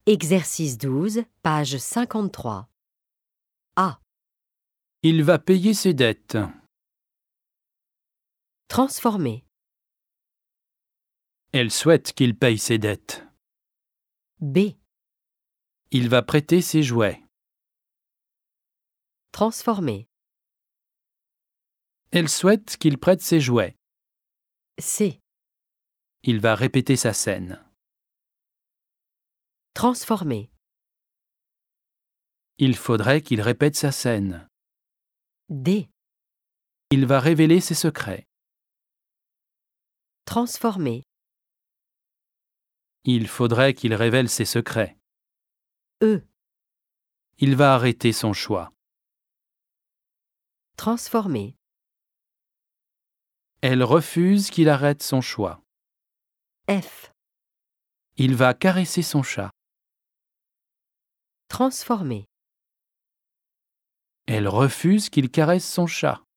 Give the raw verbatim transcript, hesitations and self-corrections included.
Exercice douze, page cinquante-trois. A. Il va payer ses dettes. Transformer. Elle souhaite qu'il paye ses dettes. B. Il va prêter ses jouets. Transformer. Elle souhaite qu'il prête ses jouets. C. Il va répéter sa scène. Transformer. Il faudrait qu'il répète sa scène. D. Il va révéler ses secrets. Transformer. Il faudrait qu'il révèle ses secrets. E. Il va arrêter son choix. Transformer. Elle refuse qu'il arrête son choix. F. Il va caresser son chat. Transformer. Elle refuse qu'il caresse son chat.